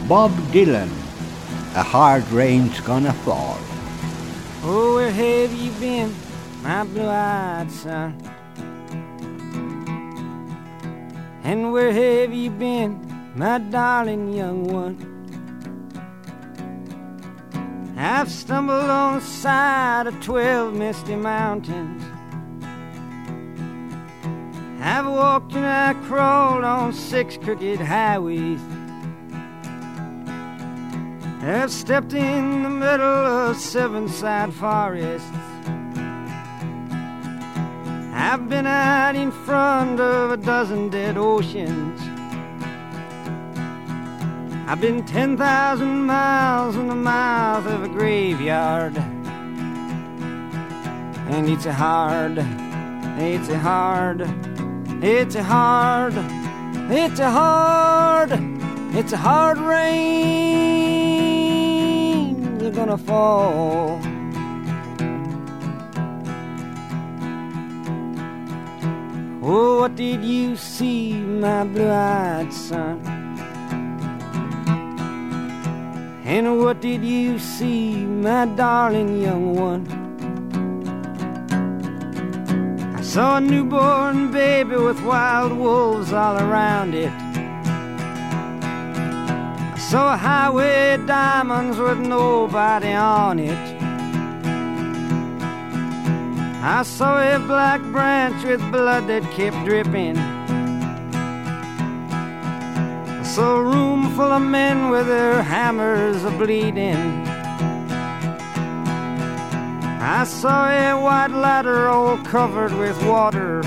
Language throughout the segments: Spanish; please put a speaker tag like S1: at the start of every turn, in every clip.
S1: Bob Dylan, A Hard Rain's Gonna Fall.
S2: Oh, where have you been, my blue-eyed son? And where have you been, my darling young one? I've stumbled on the side of 12 misty mountains. I've walked and I crawled on 6 crooked highways. I've stepped in the middle of 7 sad forests. I've been out in front of a dozen dead oceans. I've been 10,000 miles in the mouth of a graveyard. And it's a hard rain that's gonna fall. Oh, what did you see, my blue-eyed son? And what did you see, my darling young one? I saw a newborn baby with wild wolves all around it. I saw a highway of diamonds with nobody on it. I saw a black branch with blood that kept dripping. I saw a room full of men with their hammers a-bleeding. I saw a white ladder all covered with water.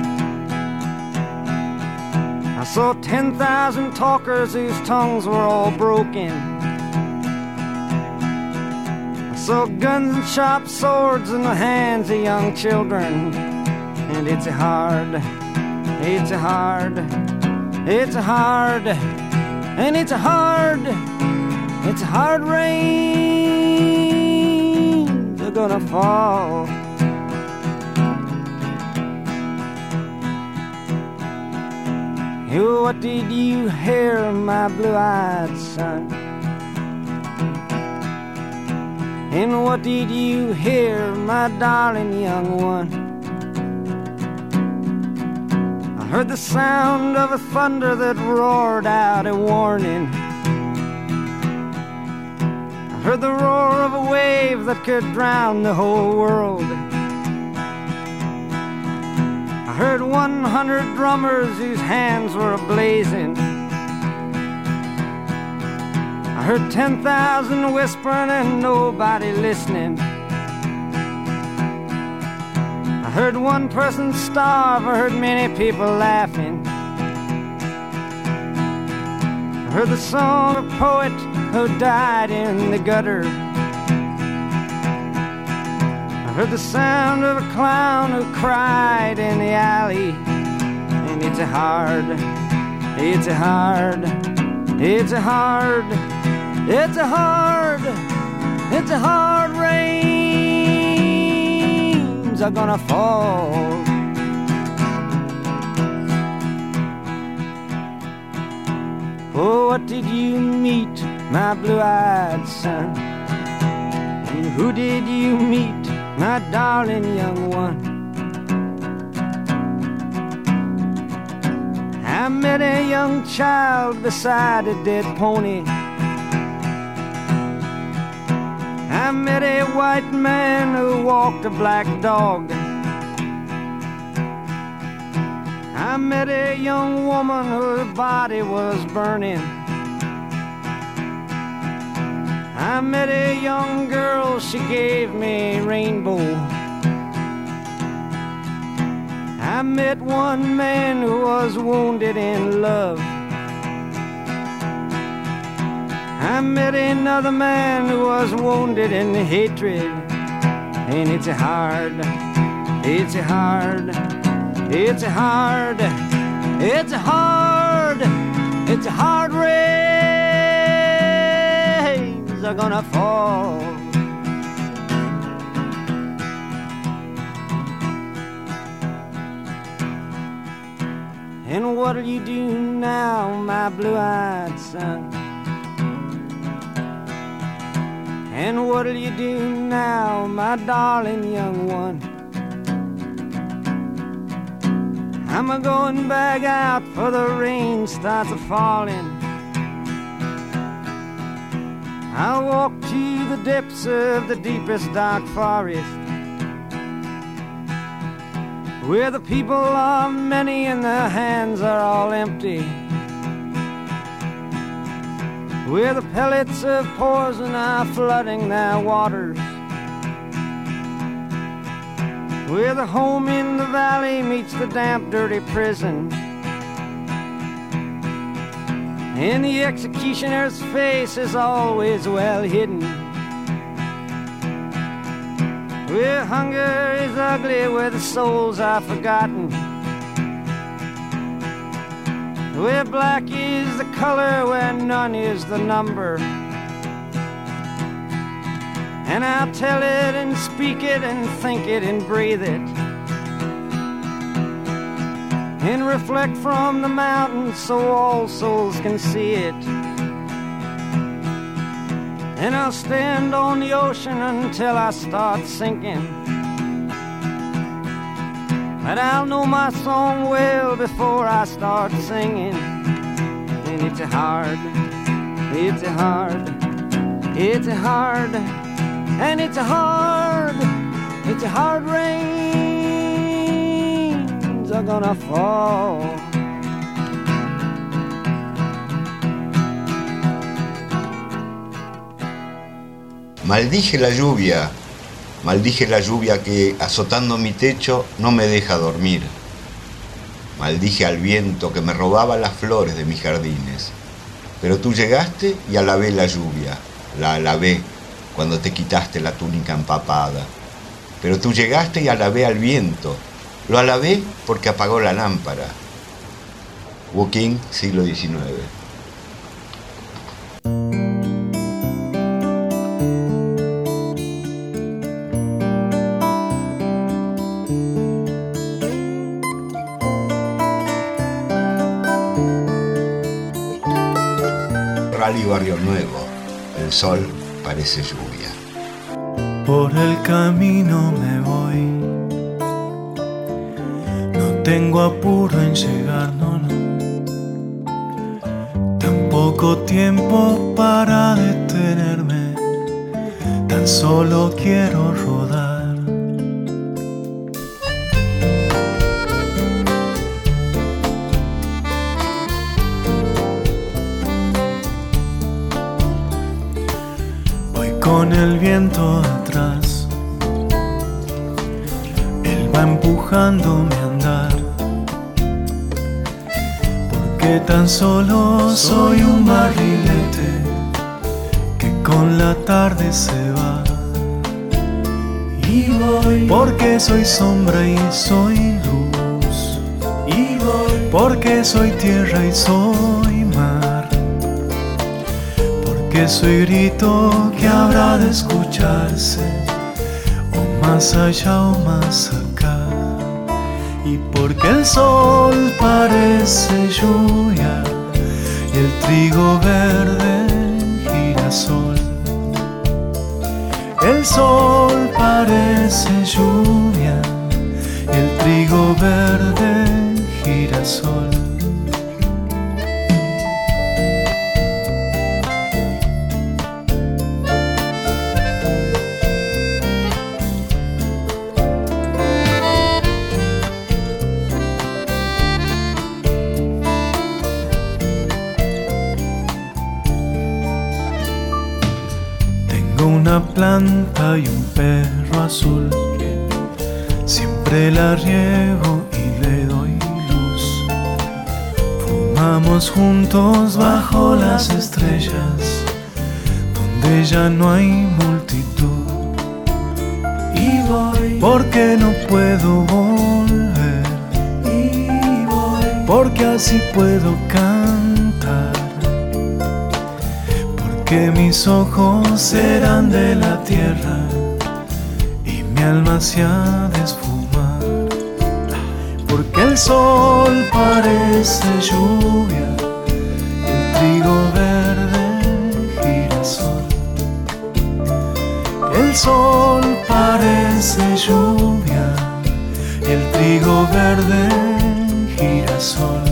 S2: I saw 10,000 talkers whose tongues were all broken. I saw guns and sharp swords in the hands of young children. And it's a hard rain they're gonna fall. Oh, what did you hear, my blue-eyed son? And what did you hear, my darling young one? I heard the sound of a thunder that roared out a warning. I heard the roar of a wave that could drown the whole world. I heard 100 drummers whose hands were ablazing. I heard 10,000 whispering and nobody listening. I heard one person starve, I heard many people laughing. I heard the song of a poet who died in the gutter. I heard the sound of a clown who cried in the alley. And it's a hard rains are gonna fall. Oh, what did you meet, my blue-eyed son? And who did you meet, my darling young one? I met a young child beside a dead pony. I met a white man who walked a black dog. I met a young woman whose body was burning. I met a young girl, she gave me a rainbow. I met one man who was wounded in love. I met another man who was wounded in hatred. And it's a hard rains are gonna fall. And what'll you do now, my blue-eyed son? And what'll you do now, my darling young one? I'm a-going back out for the rain starts a-falling. I'll walk to the depths of the deepest dark forest, where the people are many and their hands are all empty, where the pellets of poison are flooding their waters, where the home in the valley meets the damp, dirty prison, and the executioner's face is always well hidden, where hunger is ugly, where the souls are forgotten, where black is the color, where none is the number. And I'll tell it and speak it and think it and breathe it, and reflect from the mountains so all souls can see it. And I'll stand on the ocean until I start sinking, but I'll know my song well before I start singing. And it's a hard, it's a hard, it's a hard, and it's a hard rains are gonna fall.
S3: Maldije la lluvia que, azotando mi techo, no me deja dormir. Maldije al viento que me robaba las flores de mis jardines. Pero tú llegaste y alabé la lluvia, la alabé cuando te quitaste la túnica empapada. Pero tú llegaste y alabé al viento, lo alabé porque apagó la lámpara. Woking, siglo XIX. Rally Barrio Nuevo, el sol parece lluvia.
S4: Por el camino me voy, no tengo apuro en llegar, no. Tan poco tiempo para detenerme, tan solo quiero rodar. Con el viento atrás, él va empujándome a andar, porque tan solo soy un barrilete que con la tarde se va. Y voy porque soy sombra y soy luz, y voy porque soy tierra y soy mar, que soy grito que habrá de escucharse, o más allá o más acá. Y porque el sol parece lluvia y el trigo verde girasol. El sol parece lluvia y el trigo verde girasol. Una planta y un perro azul que siempre la riego y le doy luz. Fumamos juntos bajo las estrellas, donde ya no hay multitud. Y voy porque no puedo volver, y voy porque así puedo cantar, que mis ojos serán de la tierra y mi alma se ha de esfumar. Porque el sol parece lluvia, el trigo verde girasol. trigo verde, girasol.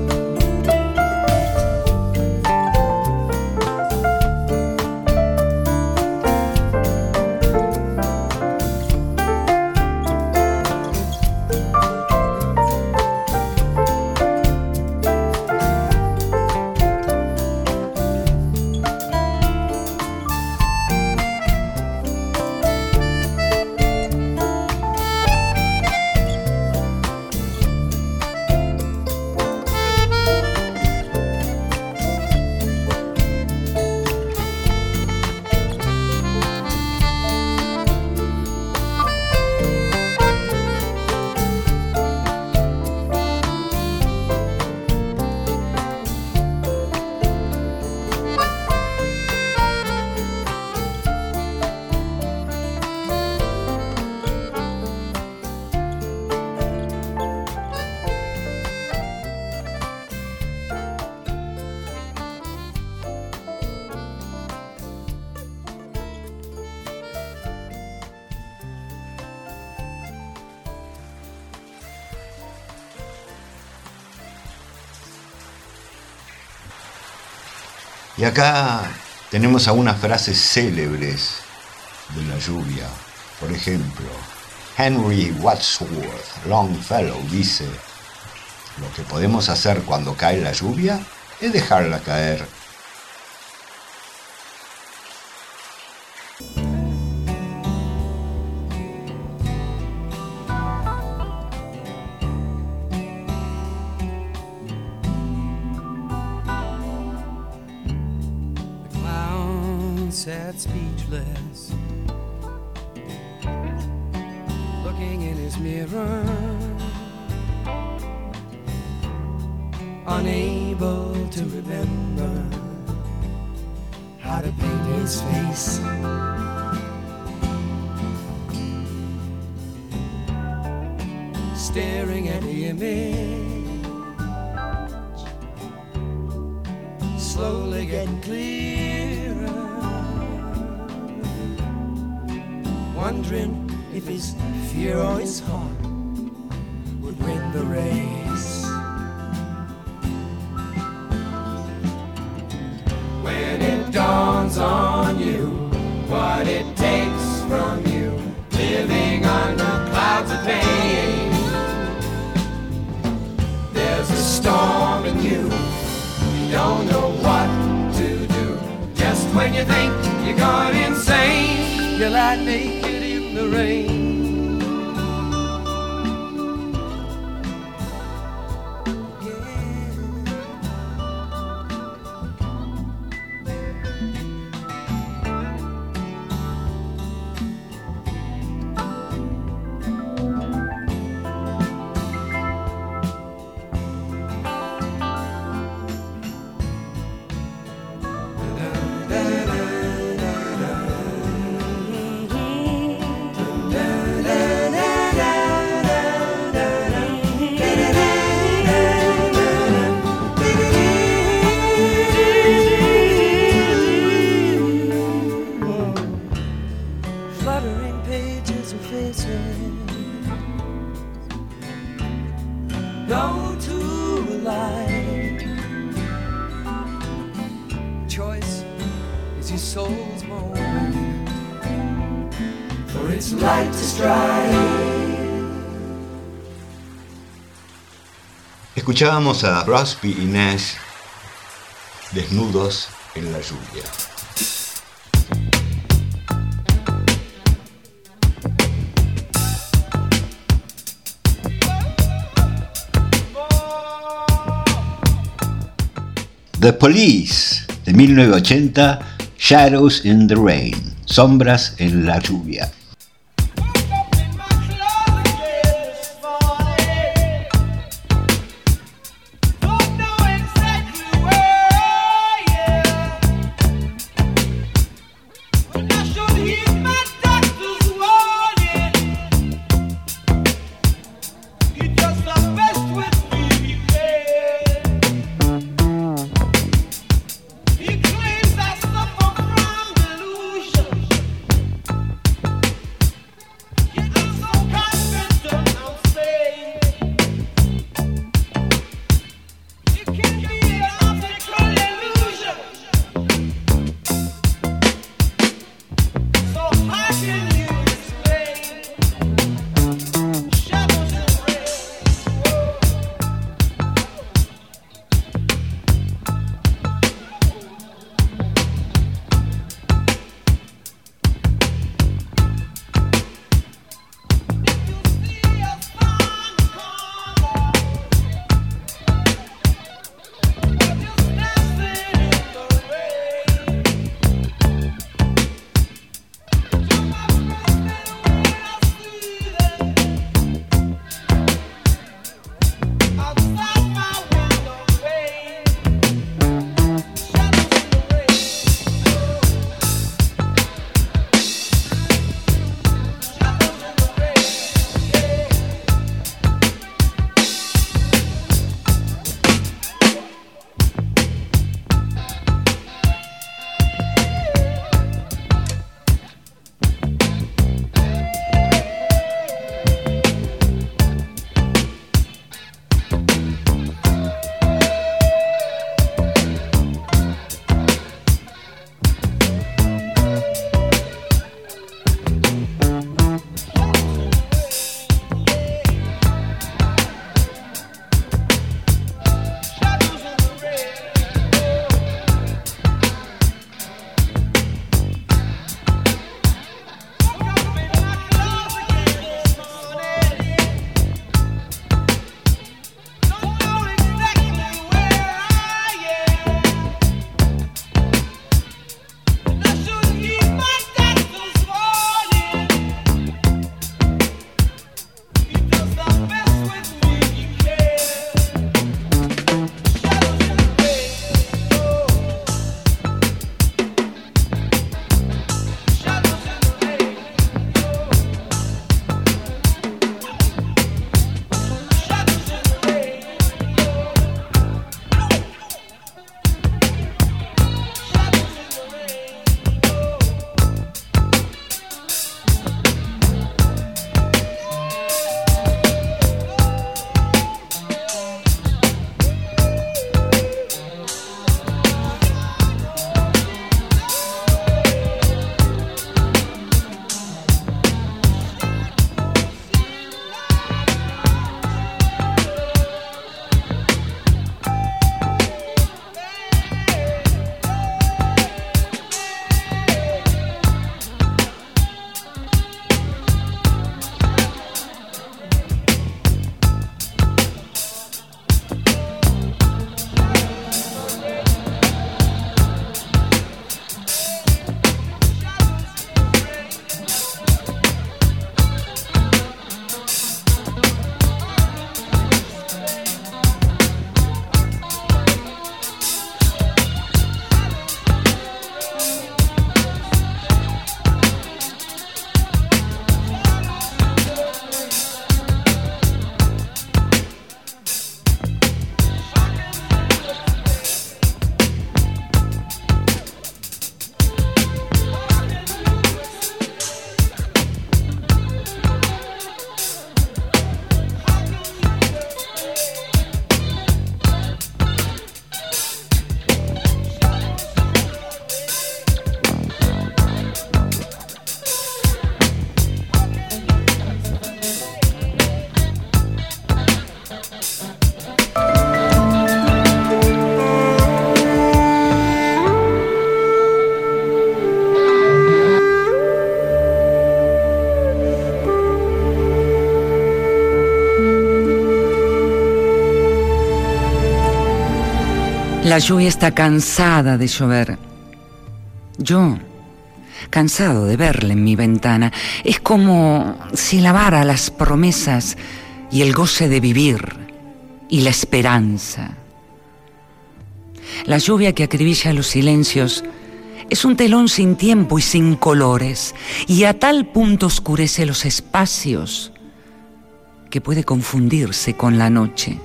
S3: Y acá tenemos algunas frases célebres de la lluvia. Por ejemplo, Henry Wadsworth Longfellow dice: lo que podemos hacer cuando cae la lluvia es dejarla caer.
S2: Sat speechless, looking in his mirror, unable to remember how to paint his face. Staring at the image, slowly getting clearer, wondering if his fear or his heart would win the race. When it dawns on you what it takes from you, living under clouds of pain, there's a storm in you, you don't know what to do. Just when you think you're going insane, you lie naked in the rain.
S3: Escuchábamos a Crosby y Nash, desnudos en la lluvia. The Police, de 1980, Shadows in the Rain, sombras en la lluvia.
S5: La lluvia está cansada de llover. Yo, cansado de verla en mi ventana. Es como si lavara las promesas y el goce de vivir y la esperanza. La lluvia que acribilla los silencios es un telón sin tiempo y sin colores, y a tal punto oscurece los espacios que puede confundirse con la noche.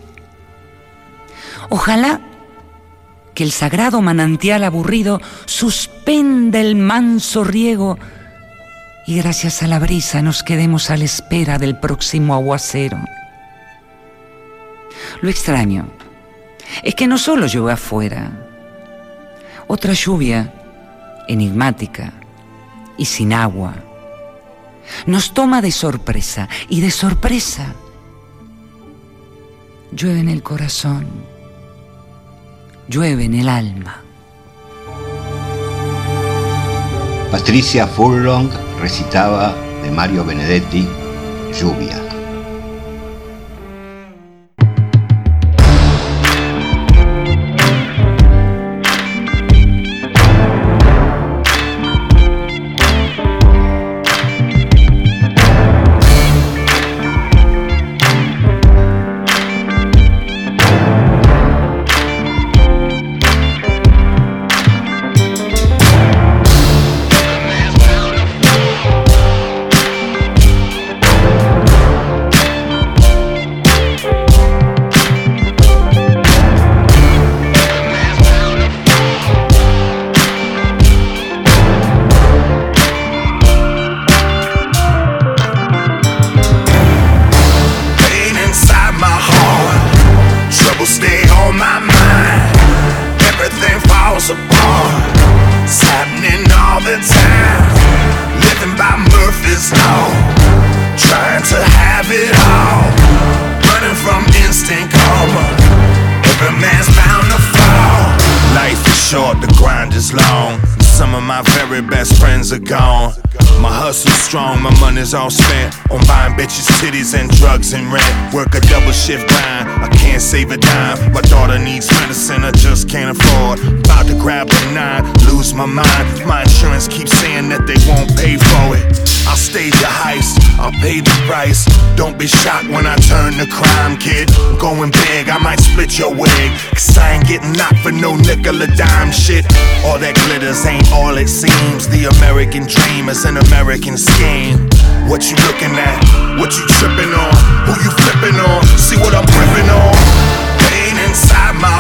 S5: Ojalá que el sagrado manantial aburrido suspenda el manso riego y gracias a la brisa nos quedemos a la espera del próximo aguacero. Lo extraño es que no solo llueve afuera. Otra lluvia, enigmática y sin agua, nos toma de sorpresa, y de sorpresa llueve en el corazón, llueve en el alma.
S3: Patricia Furlong recitaba de Mario Benedetti, Lluvia.
S6: All spent on buying bitches, titties, and drugs and rent. Work a double shift grind, I can't save a dime. My daughter needs medicine, I just can't afford. About to grab the 9, lose my mind. My insurance keeps saying that they won't pay for it. I'll stage a heist, I'll pay the price. Don't be shocked when I turn to crime, kid. I'm going big, I might split your wig. Cause I ain't getting knocked for no nickel or dime shit. All that glitters ain't all it seems. The American dream is an American scheme. What you looking at? What you tripping on? Who you flipping on? See what I'm gripping on? Pain inside my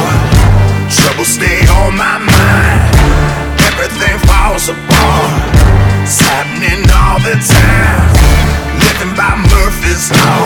S6: heart, trouble stay on my mind. Everything falls apart, it's happening all the time. Living by Murphy's Law,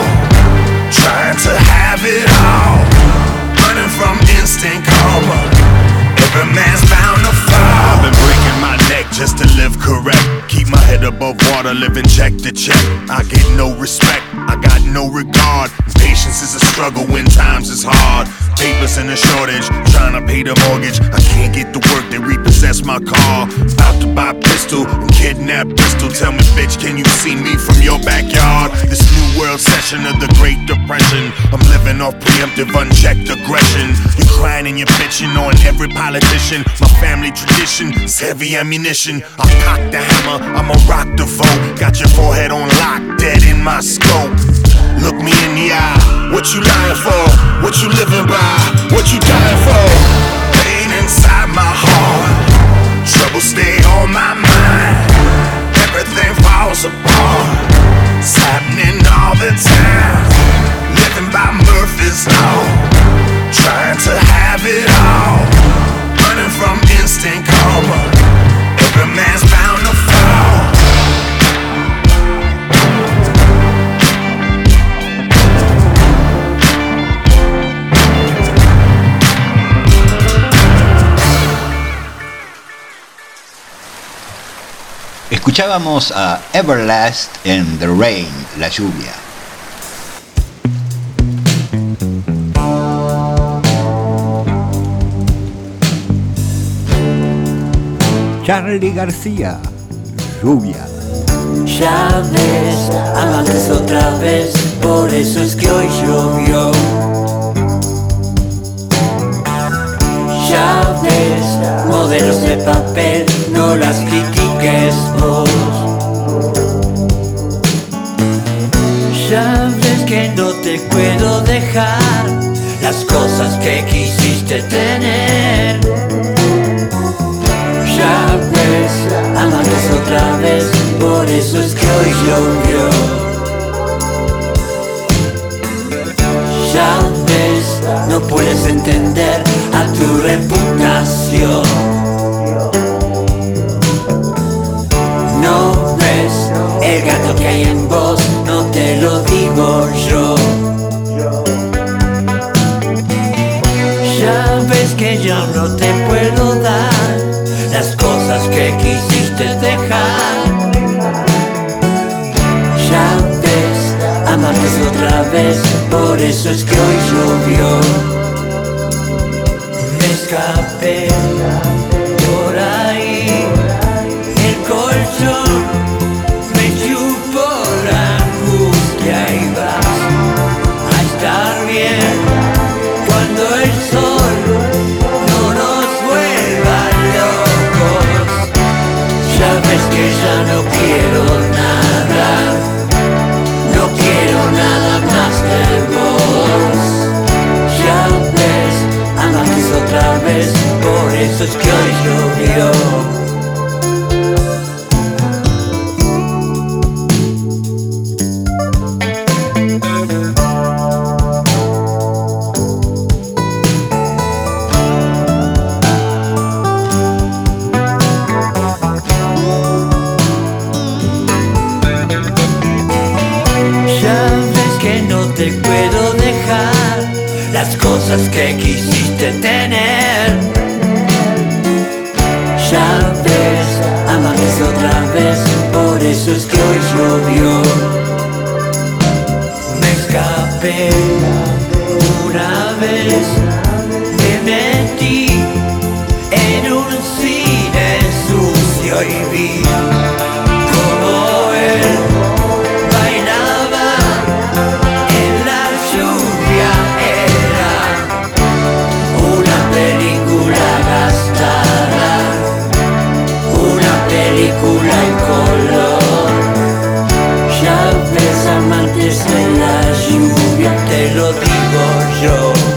S6: trying to have it all. Running from instant karma, every man's bound to fall. I've been breaking my neck just to live correct. Keep my head above water, living check to check. I get no respect, I got no regard. Patience is a struggle when times is hard. Papers in a shortage, trying to pay the mortgage. I can't get to work, they repossess my car. About to buy a pistol and kidnap Bristol. Tell me, bitch, can you see me from your backyard? This new world session of the Great Depression, I'm living off preemptive, unchecked aggression. You're crying and you're bitching on every politician. My family tradition is heavy ammunition. I cock the hammer, I'ma rock the vote. Got your forehead on lock, dead in my scope. Look me in the eye, what you lying for? What you living by? What you dying for? Pain inside my heart, trouble stay on my mind. Everything falls apart, it's happening all the time. Living by Murphy's Law, trying to have it all. Running from instant karma, every man's bound to fall.
S3: Escuchábamos a Everlast en The Rain, La Lluvia.
S1: Charly García, Lluvia.
S7: Ya ves, amaste otra vez, por eso es que hoy llovió. Ya ves, modelos de papel, no las critiques vos. Ya ves que no te puedo dejar las cosas que quisiste tener. Ya ves, amantes otra vez, por eso es que hoy llovió. Ya ves, no puedes entender a tu reputación. No ves el gato que hay en vos, no te lo digo yo. Ya ves que yo no te puedo dar las cosas que quisiste dejar. Ya ves, amantes otra vez, por eso es que hoy llovió. Me escapé por ahí, el colchón me chupó la angustia y vas a estar bien cuando el sol no nos vuelva locos. Ya ves que ya no quiero nada, no quiero nada más de vos. Ya ves, amantes otra vez, por eso es que hoy llovió. Te puedo dejar las cosas que quisiste tener. Ya ves, amantes otra vez, por eso es que hoy llovió. Me escapé una vez, me metí en un cine sucio y vi como él bailaba. Película en color. Ya ves, amantes de la lluvia, te lo digo yo.